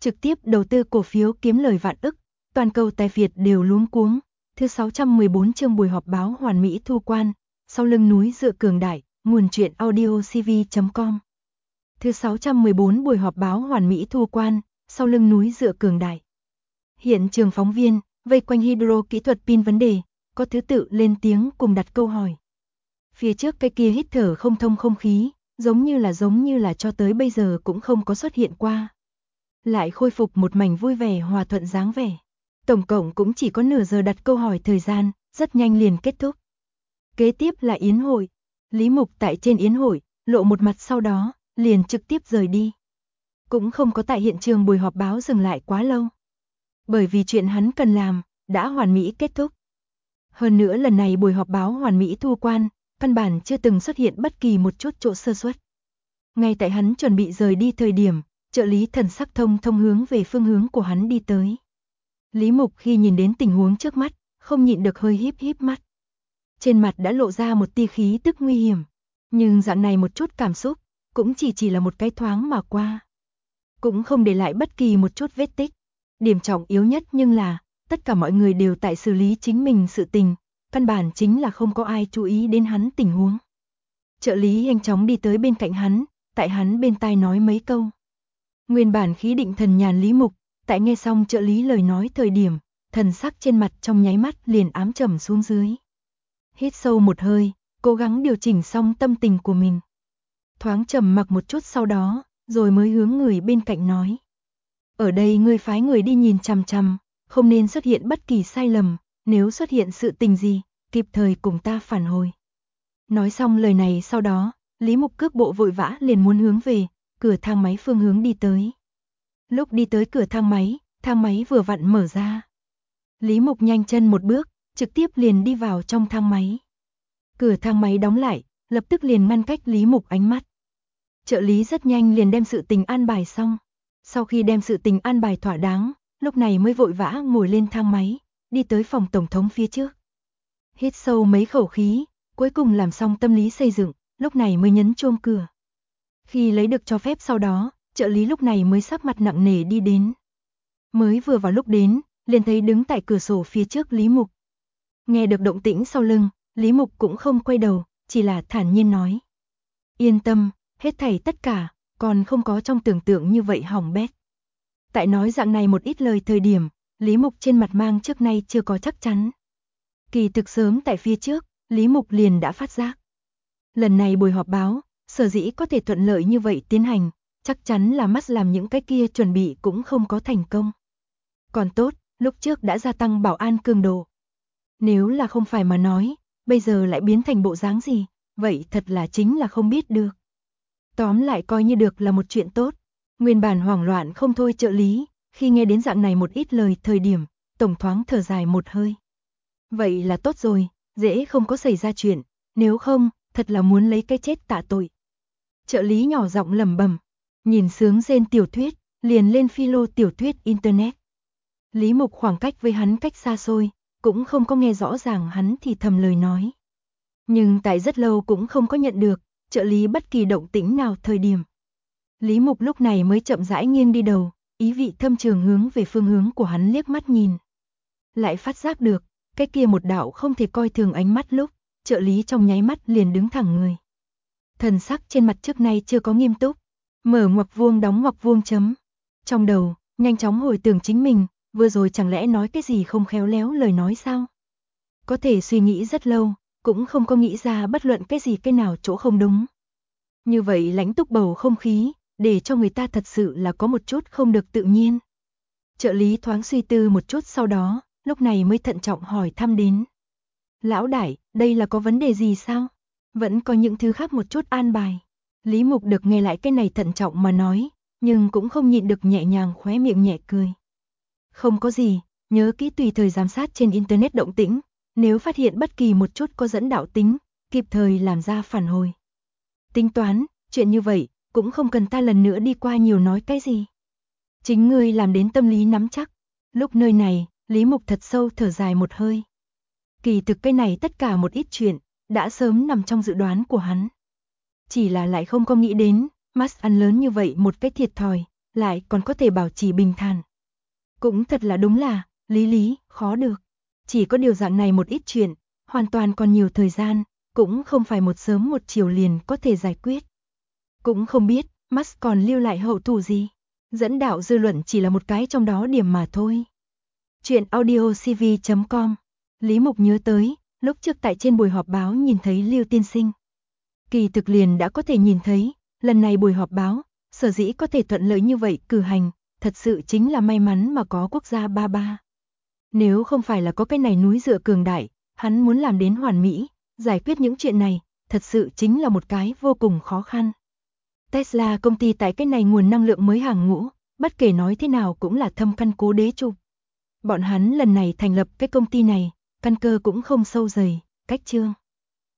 trực tiếp đầu tư cổ phiếu kiếm lời vạn ức, toàn cầu tài Việt đều luống cuống. Thứ 614 chương buổi họp báo hoàn mỹ thu quan, sau lưng núi dựa cường đại, nguồn truyện audio cv.com. Thứ 614 buổi họp báo hoàn mỹ thu quan, sau lưng núi dựa cường đại. Hiện trường phóng viên, vây quanh hydro kỹ thuật pin vấn đề, có thứ tự lên tiếng cùng đặt câu hỏi. Phía trước cái kia hít thở không thông không khí, giống như là cho tới bây giờ cũng không có xuất hiện qua. Lại khôi phục một mảnh vui vẻ hòa thuận dáng vẻ. Tổng cộng cũng chỉ có nửa giờ đặt câu hỏi thời gian, rất nhanh liền kết thúc. Kế tiếp là yến hội. Lý Mục tại trên yến hội, lộ một mặt sau đó, liền trực tiếp rời đi. Cũng không có tại hiện trường buổi họp báo dừng lại quá lâu. Bởi vì chuyện hắn cần làm, đã hoàn mỹ kết thúc. Hơn nữa lần này buổi họp báo hoàn mỹ thu quan, căn bản chưa từng xuất hiện bất kỳ một chút chỗ sơ suất. Ngay tại hắn chuẩn bị rời đi thời điểm, trợ lý thần sắc thông hướng về phương hướng của hắn đi tới. Lý Mục khi nhìn đến tình huống trước mắt, không nhịn được hơi híp mắt. Trên mặt đã lộ ra một tia khí tức nguy hiểm, nhưng dạng này một chút cảm xúc, cũng chỉ là một cái thoáng mà qua. Cũng không để lại bất kỳ một chút vết tích. Điểm trọng yếu nhất nhưng là, tất cả mọi người đều tại xử lý chính mình sự tình, căn bản chính là không có ai chú ý đến hắn tình huống. Trợ lý nhanh chóng đi tới bên cạnh hắn, tại hắn bên tai nói mấy câu. Nguyên bản khí định thần nhàn Lý Mục, tại nghe xong trợ lý lời nói thời điểm, thần sắc trên mặt trong nháy mắt liền ám trầm xuống dưới. Hít sâu một hơi, cố gắng điều chỉnh xong tâm tình của mình. Thoáng trầm mặc một chút sau đó, rồi mới hướng người bên cạnh nói. Ở đây ngươi phái người đi nhìn chằm chằm, không nên xuất hiện bất kỳ sai lầm, nếu xuất hiện sự tình gì, kịp thời cùng ta phản hồi. Nói xong lời này sau đó, Lý Mục cước bộ vội vã liền muốn hướng về cửa thang máy phương hướng đi tới. Lúc đi tới cửa thang máy vừa vặn mở ra. Lý Mục nhanh chân một bước, trực tiếp liền đi vào trong thang máy. Cửa thang máy đóng lại, lập tức liền ngăn cách Lý Mục ánh mắt. Trợ lý rất nhanh liền đem sự tình an bài xong. Sau khi đem sự tình an bài thỏa đáng, lúc này mới vội vã ngồi lên thang máy, đi tới phòng tổng thống phía trước. Hít sâu mấy khẩu khí, cuối cùng làm xong tâm lý xây dựng, lúc này mới nhấn chuông cửa. Khi lấy được cho phép sau đó, trợ lý lúc này mới sắc mặt nặng nề đi đến. Mới vừa vào lúc đến, liền thấy đứng tại cửa sổ phía trước Lý Mục. Nghe được động tĩnh sau lưng, Lý Mục cũng không quay đầu, chỉ là thản nhiên nói. Yên tâm, hết thảy tất cả, còn không có trong tưởng tượng như vậy hỏng bét. Tại nói dạng này một ít lời thời điểm, Lý Mục trên mặt mang trước nay chưa có chắc chắn. Kỳ thực sớm tại phía trước, Lý Mục liền đã phát giác. Lần này buổi họp báo, sở dĩ có thể thuận lợi như vậy tiến hành, chắc chắn là mắt làm những cái kia chuẩn bị cũng không có thành công. Còn tốt, lúc trước đã gia tăng bảo an cường độ. Nếu là không phải mà nói, bây giờ lại biến thành bộ dáng gì, vậy thật là chính là không biết được. Tóm lại coi như được là một chuyện tốt. Nguyên bản hoảng loạn không thôi trợ lý, khi nghe đến dạng này một ít lời thời điểm, tổng thoáng thở dài một hơi. Vậy là tốt rồi, dễ không có xảy ra chuyện, nếu không, thật là muốn lấy cái chết tạ tội. Trợ lý nhỏ giọng lẩm bẩm, nhìn sướng rên tiểu thuyết, liền lên philo tiểu thuyết internet. Lý Mục khoảng cách với hắn cách xa xôi, cũng không có nghe rõ ràng hắn thì thầm lời nói. Nhưng tại rất lâu cũng không có nhận được trợ lý bất kỳ động tĩnh nào thời điểm. Lý Mục lúc này mới chậm rãi nghiêng đi đầu, ý vị thâm trường hướng về phương hướng của hắn liếc mắt nhìn. Lại phát giác được, cái kia một đạo không thể coi thường ánh mắt lúc, trợ lý trong nháy mắt liền đứng thẳng người. Thần sắc trên mặt trước nay chưa có nghiêm túc, mở ngoặc vuông đóng ngoặc vuông chấm. Trong đầu, nhanh chóng hồi tưởng chính mình, vừa rồi chẳng lẽ nói cái gì không khéo léo lời nói sao? Có thể suy nghĩ rất lâu, cũng không có nghĩ ra bất luận cái gì cái nào chỗ không đúng. Như vậy lãnh túc bầu không khí, để cho người ta thật sự là có một chút không được tự nhiên. Trợ lý thoáng suy tư một chút sau đó, lúc này mới thận trọng hỏi thăm đến. Lão đại, đây là có vấn đề gì sao? Vẫn có những thứ khác một chút an bài. Lý Mục được nghe lại cái này thận trọng mà nói, nhưng cũng không nhịn được nhẹ nhàng khóe miệng nhẹ cười. Không có gì, nhớ kỹ tùy thời giám sát trên internet động tĩnh, nếu phát hiện bất kỳ một chút có dẫn đạo tính, kịp thời làm ra phản hồi. Tính toán, chuyện như vậy, cũng không cần ta lần nữa đi qua nhiều nói cái gì. Chính ngươi làm đến tâm lý nắm chắc. Lúc nơi này, Lý Mục thật sâu thở dài một hơi. Kỳ thực cái này tất cả một ít chuyện, đã sớm nằm trong dự đoán của hắn. Chỉ là lại không có nghĩ đến, Max ăn lớn như vậy một cái thiệt thòi, lại còn có thể bảo trì bình thản. Cũng thật là đúng là, lý, khó được. Chỉ có điều dạng này một ít chuyện, hoàn toàn còn nhiều thời gian, cũng không phải một sớm một chiều liền có thể giải quyết. Cũng không biết, Musk còn lưu lại hậu thủ gì. Dẫn đạo dư luận chỉ là một cái trong đó điểm mà thôi. Chuyện audiocv.com. Lý Mục nhớ tới, lúc trước tại trên buổi họp báo nhìn thấy Lưu tiên sinh. Kỳ thực liền đã có thể nhìn thấy, lần này buổi họp báo, sở dĩ có thể thuận lợi như vậy cử hành, thật sự chính là may mắn mà có quốc gia ba ba. Nếu không phải là có cái này núi dựa cường đại, hắn muốn làm đến hoàn mỹ, giải quyết những chuyện này, thật sự chính là một cái vô cùng khó khăn. Tesla công ty tại cái này nguồn năng lượng mới hàng ngũ, bất kể nói thế nào cũng là thâm căn cố đế trục. Bọn hắn lần này thành lập cái công ty này, căn cơ cũng không sâu dày, cách chương.